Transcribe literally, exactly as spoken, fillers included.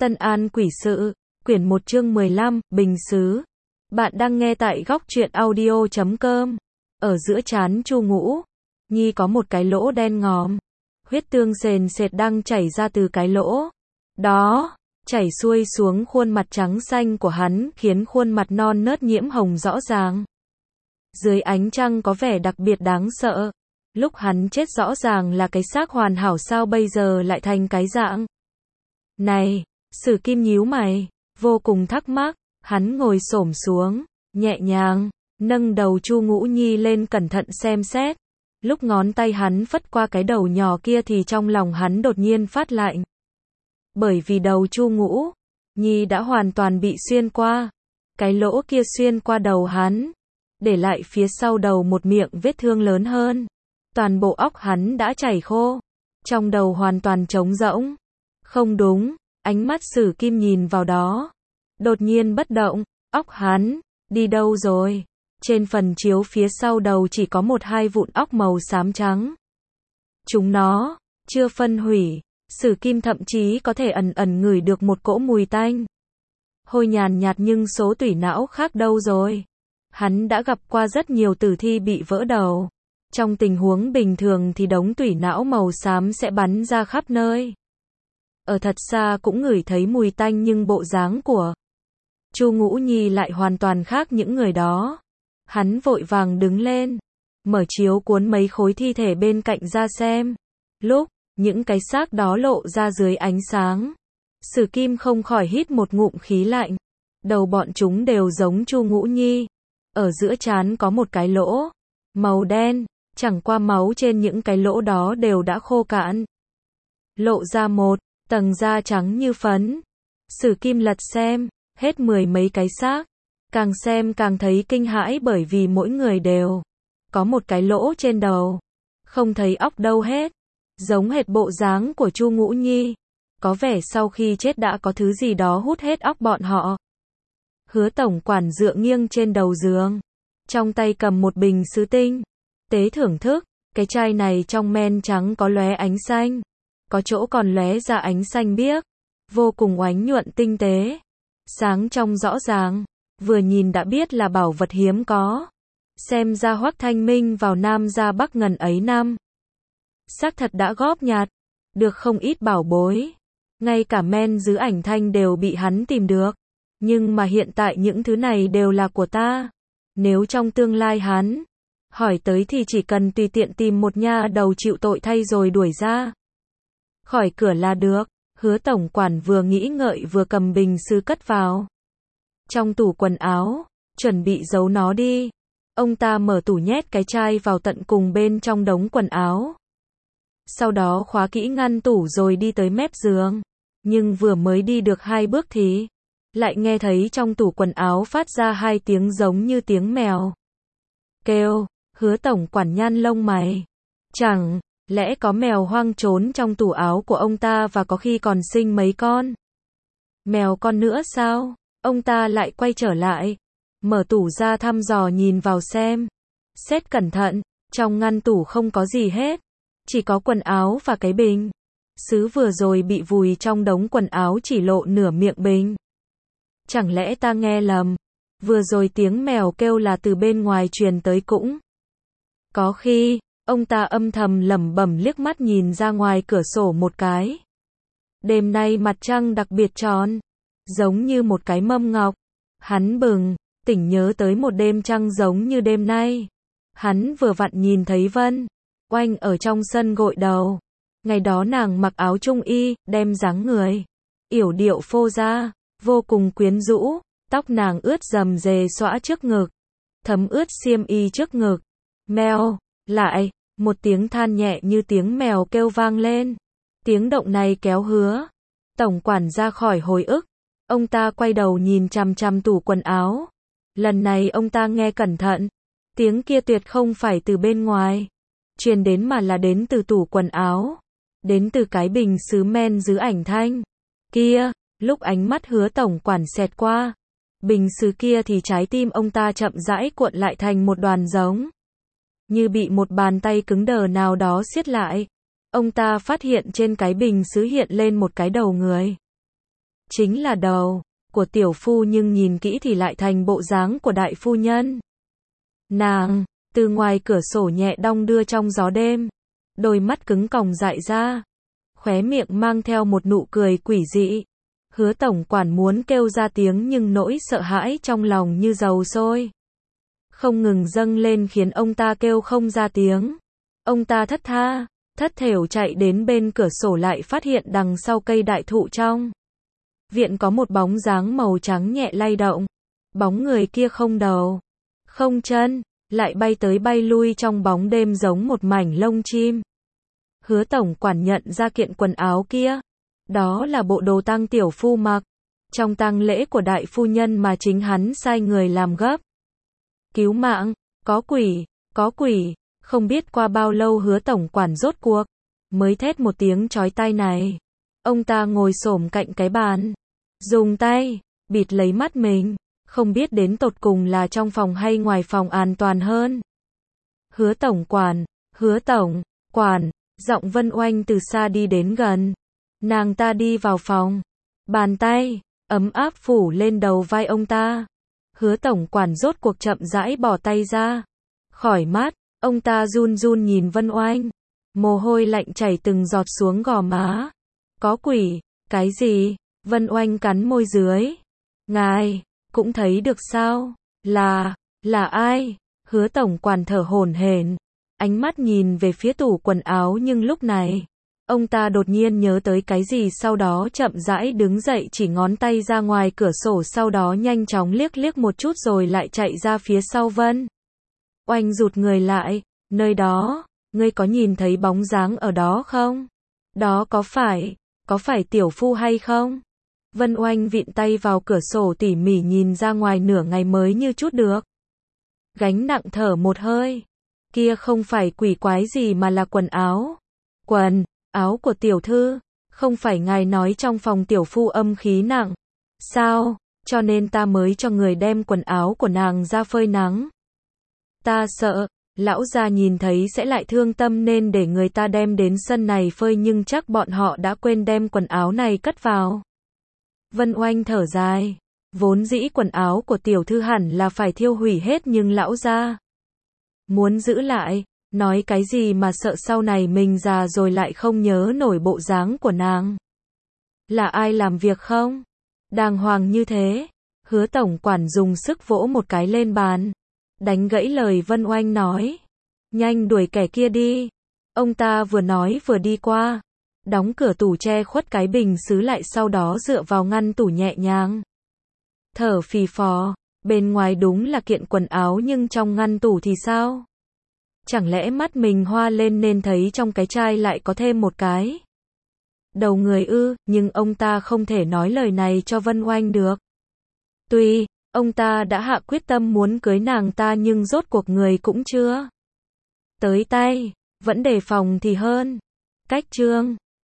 Tân An Quỷ Sự, quyển một chương mười lăm, Bình Sứ. Bạn đang nghe tại góc truyện audio chấm com. Ở giữa trán Chu Ngũ Nhi có một cái lỗ đen ngòm. Huyết tương sền sệt đang chảy ra từ cái lỗ đó, chảy xuôi xuống khuôn mặt trắng xanh của hắn, khiến khuôn mặt non nớt nhiễm hồng rõ ràng. Dưới ánh trăng có vẻ đặc biệt đáng sợ. Lúc hắn chết rõ ràng là cái xác hoàn hảo, sao bây giờ lại thành cái dạng này? Sử Kim nhíu mày, vô cùng thắc mắc. Hắn ngồi xổm xuống, nhẹ nhàng nâng đầu Chu Ngũ Nhi lên, cẩn thận xem xét. Lúc ngón tay hắn phất qua cái đầu nhỏ kia thì trong lòng hắn đột nhiên phát lạnh. Bởi vì đầu Chu Ngũ Nhi đã hoàn toàn bị xuyên qua. Cái lỗ kia xuyên qua đầu hắn, để lại phía sau đầu một miệng vết thương lớn hơn. Toàn bộ óc hắn đã chảy khô, trong đầu hoàn toàn trống rỗng. Không đúng, ánh mắt Sử Kim nhìn vào đó, đột nhiên bất động. Óc hắn đi đâu rồi? Trên phần chiếu phía sau đầu chỉ có một hai vụn óc màu xám trắng. Chúng nó chưa phân hủy. Sử Kim thậm chí có thể ẩn ẩn ngửi được một cỗ mùi tanh hôi nhàn nhạt, nhưng số tủy não khác đâu rồi? Hắn đã gặp qua rất nhiều tử thi bị vỡ đầu. Trong tình huống bình thường thì đống tủy não màu xám sẽ bắn ra khắp nơi. Ở thật xa cũng ngửi thấy mùi tanh, nhưng bộ dáng của Chu Ngũ Nhi lại hoàn toàn khác những người đó. Hắn vội vàng đứng lên, mở chiếu cuốn mấy khối thi thể bên cạnh ra xem. Lúc những cái xác đó lộ ra dưới ánh sáng, Sử Kim không khỏi hít một ngụm khí lạnh. Đầu bọn chúng đều giống Chu Ngũ Nhi. Ở giữa trán có một cái lỗ màu đen, chẳng qua máu trên những cái lỗ đó đều đã khô cạn, lộ ra một tầng da trắng như phấn. Sử Kim lật xem hết mười mấy cái xác, càng xem càng thấy kinh hãi, bởi vì mỗi người đều có một cái lỗ trên đầu, không thấy óc đâu hết, giống hệt bộ dáng của Chu Ngũ Nhi. Có vẻ sau khi chết đã có thứ gì đó hút hết óc bọn họ. Hứa tổng quản dựa nghiêng trên đầu giường, trong tay cầm một bình sứ tinh tế thưởng thức. Cái chai này trong men trắng có lóe ánh xanh, có chỗ còn lóe ra ánh xanh biếc, vô cùng oánh nhuận tinh tế, sáng trong rõ ràng, vừa nhìn đã biết là bảo vật hiếm có. Xem ra Hoắc Thanh Minh vào Nam ra Bắc ngần ấy năm, xác thật đã góp nhặt được không ít bảo bối. Ngay cả men giữ ảnh thanh đều bị hắn tìm được. Nhưng mà hiện tại những thứ này đều là của ta. Nếu trong tương lai hắn hỏi tới thì chỉ cần tùy tiện tìm một nha đầu chịu tội thay rồi đuổi ra khỏi cửa là được. Hứa tổng quản vừa nghĩ ngợi vừa cầm bình sứ cất vào trong tủ quần áo, chuẩn bị giấu nó đi. Ông ta mở tủ, nhét cái chai vào tận cùng bên trong đống quần áo. Sau đó khóa kỹ ngăn tủ rồi đi tới mép giường. Nhưng vừa mới đi được hai bước thì lại nghe thấy trong tủ quần áo phát ra hai tiếng giống như tiếng mèo kêu. Hứa tổng quản nhăn lông mày. Chẳng lẽ có mèo hoang trốn trong tủ áo của ông ta và có khi còn sinh mấy con mèo con nữa sao? Ông ta lại quay trở lại, mở tủ ra thăm dò nhìn vào xem. Xét cẩn thận, trong ngăn tủ không có gì hết, chỉ có quần áo và cái bình sứ vừa rồi bị vùi trong đống quần áo chỉ lộ nửa miệng bình. Chẳng lẽ ta nghe lầm? Vừa rồi tiếng mèo kêu là từ bên ngoài truyền tới cũng có khi. Ông ta âm thầm lẩm bẩm, liếc mắt nhìn ra ngoài cửa sổ một cái. Đêm nay mặt trăng đặc biệt tròn, giống như một cái mâm ngọc. Hắn bừng tỉnh nhớ tới một đêm trăng giống như đêm nay. Hắn vừa vặn nhìn thấy Vân Oanh ở trong sân gội đầu. Ngày đó nàng mặc áo trung y, đem dáng người yểu điệu phô ra, vô cùng quyến rũ. Tóc nàng ướt rầm rề xõa trước ngực, thấm ướt xiêm y trước ngực. Mèo, lại, một tiếng than nhẹ như tiếng mèo kêu vang lên. Tiếng động này kéo Hứa tổng quản ra khỏi hồi ức. Ông ta quay đầu nhìn chằm chằm tủ quần áo. Lần này ông ta nghe cẩn thận. Tiếng kia tuyệt không phải từ bên ngoài truyền đến, mà là đến từ tủ quần áo, đến từ cái bình sứ men giữ ảnh thanh kia. Lúc ánh mắt Hứa tổng quản xẹt qua bình sứ kia thì trái tim ông ta chậm rãi cuộn lại thành một đoàn, giống như bị một bàn tay cứng đờ nào đó siết lại. Ông ta phát hiện trên cái bình sứ hiện lên một cái đầu người. chính là đầu của tiểu phu, nhưng nhìn kỹ thì lại thành bộ dáng của đại phu nhân. Nàng từ ngoài cửa sổ nhẹ đong đưa trong gió đêm, đôi mắt cứng còng dại ra, khóe miệng mang theo một nụ cười quỷ dị. Hứa tổng quản muốn kêu ra tiếng nhưng nỗi sợ hãi trong lòng như dầu sôi không ngừng dâng lên khiến ông ta kêu không ra tiếng. Ông ta thất tha, thất thểu chạy đến bên cửa sổ, lại phát hiện đằng sau cây đại thụ trong viện có một bóng dáng màu trắng nhẹ lay động. Bóng người kia không đầu, không chân, lại bay tới bay lui trong bóng đêm giống một mảnh lông chim. Hứa tổng quản nhận ra kiện quần áo kia. Đó là bộ đồ tang tiểu phu mặc trong tang lễ của đại phu nhân mà chính hắn sai người làm gấp. Cứu mạng, có quỷ, có quỷ. Không biết qua bao lâu Hứa tổng quản rốt cuộc mới thét một tiếng chói tai này. Ông ta ngồi xổm cạnh cái bàn, dùng tay bịt lấy mắt mình, không biết đến tột cùng là trong phòng hay ngoài phòng an toàn hơn. Hứa tổng quản, Hứa tổng quản, giọng Vân Oanh từ xa đi đến gần. Nàng ta đi vào phòng, bàn tay ấm áp phủ lên đầu vai ông ta. Hứa tổng quản rốt cuộc chậm rãi bỏ tay ra khỏi mắt. Ông ta run run nhìn Vân Oanh, mồ hôi lạnh chảy từng giọt xuống gò má. Có quỷ, cái gì? Vân Oanh cắn môi dưới. Ngài cũng thấy được sao? Là, là ai? Hứa tổng quản thở hổn hển, ánh mắt nhìn về phía tủ quần áo, nhưng lúc này ông ta đột nhiên nhớ tới cái gì, sau đó chậm rãi đứng dậy, chỉ ngón tay ra ngoài cửa sổ, sau đó nhanh chóng liếc liếc một chút rồi lại chạy ra phía sau Vân Oanh, rụt người lại. Nơi đó, ngươi có nhìn thấy bóng dáng ở đó không? Đó có phải, có phải tiểu phu hay không? Vân Oanh vịn tay vào cửa sổ tỉ mỉ nhìn ra ngoài, nửa ngày mới như chút được gánh nặng, thở một hơi. Kia không phải quỷ quái gì mà là quần áo. Quần áo của tiểu thư. Không phải ngài nói trong phòng tiểu phu âm khí nặng sao? Cho nên ta mới cho người đem quần áo của nàng ra phơi nắng. Ta sợ lão gia nhìn thấy sẽ lại thương tâm nên để người ta đem đến sân này phơi, nhưng chắc bọn họ đã quên đem quần áo này cất vào. Vân Oanh thở dài. Vốn dĩ quần áo của tiểu thư hẳn là phải thiêu hủy hết, nhưng lão gia muốn giữ lại. Nói cái gì mà sợ sau này mình già rồi lại không nhớ nổi bộ dáng của nàng. Là ai làm việc không? Đàng hoàng như thế. Hứa tổng quản dùng sức vỗ một cái lên bàn, đánh gãy lời Vân Oanh nói. Nhanh đuổi kẻ kia đi. Ông ta vừa nói vừa đi qua, đóng cửa tủ che khuất cái bình sứ lại, sau đó dựa vào ngăn tủ nhẹ nhàng thở phì phò. Bên ngoài đúng là kiện quần áo, nhưng trong ngăn tủ thì sao? Chẳng lẽ mắt mình hoa lên nên thấy trong cái chai lại có thêm một cái đầu người ư? Nhưng ông ta không thể nói lời này cho Vân Oanh được. Tuy ông ta đã hạ quyết tâm muốn cưới nàng ta, nhưng rốt cuộc người cũng chưa tới tay, vẫn đề phòng thì hơn. Cách chương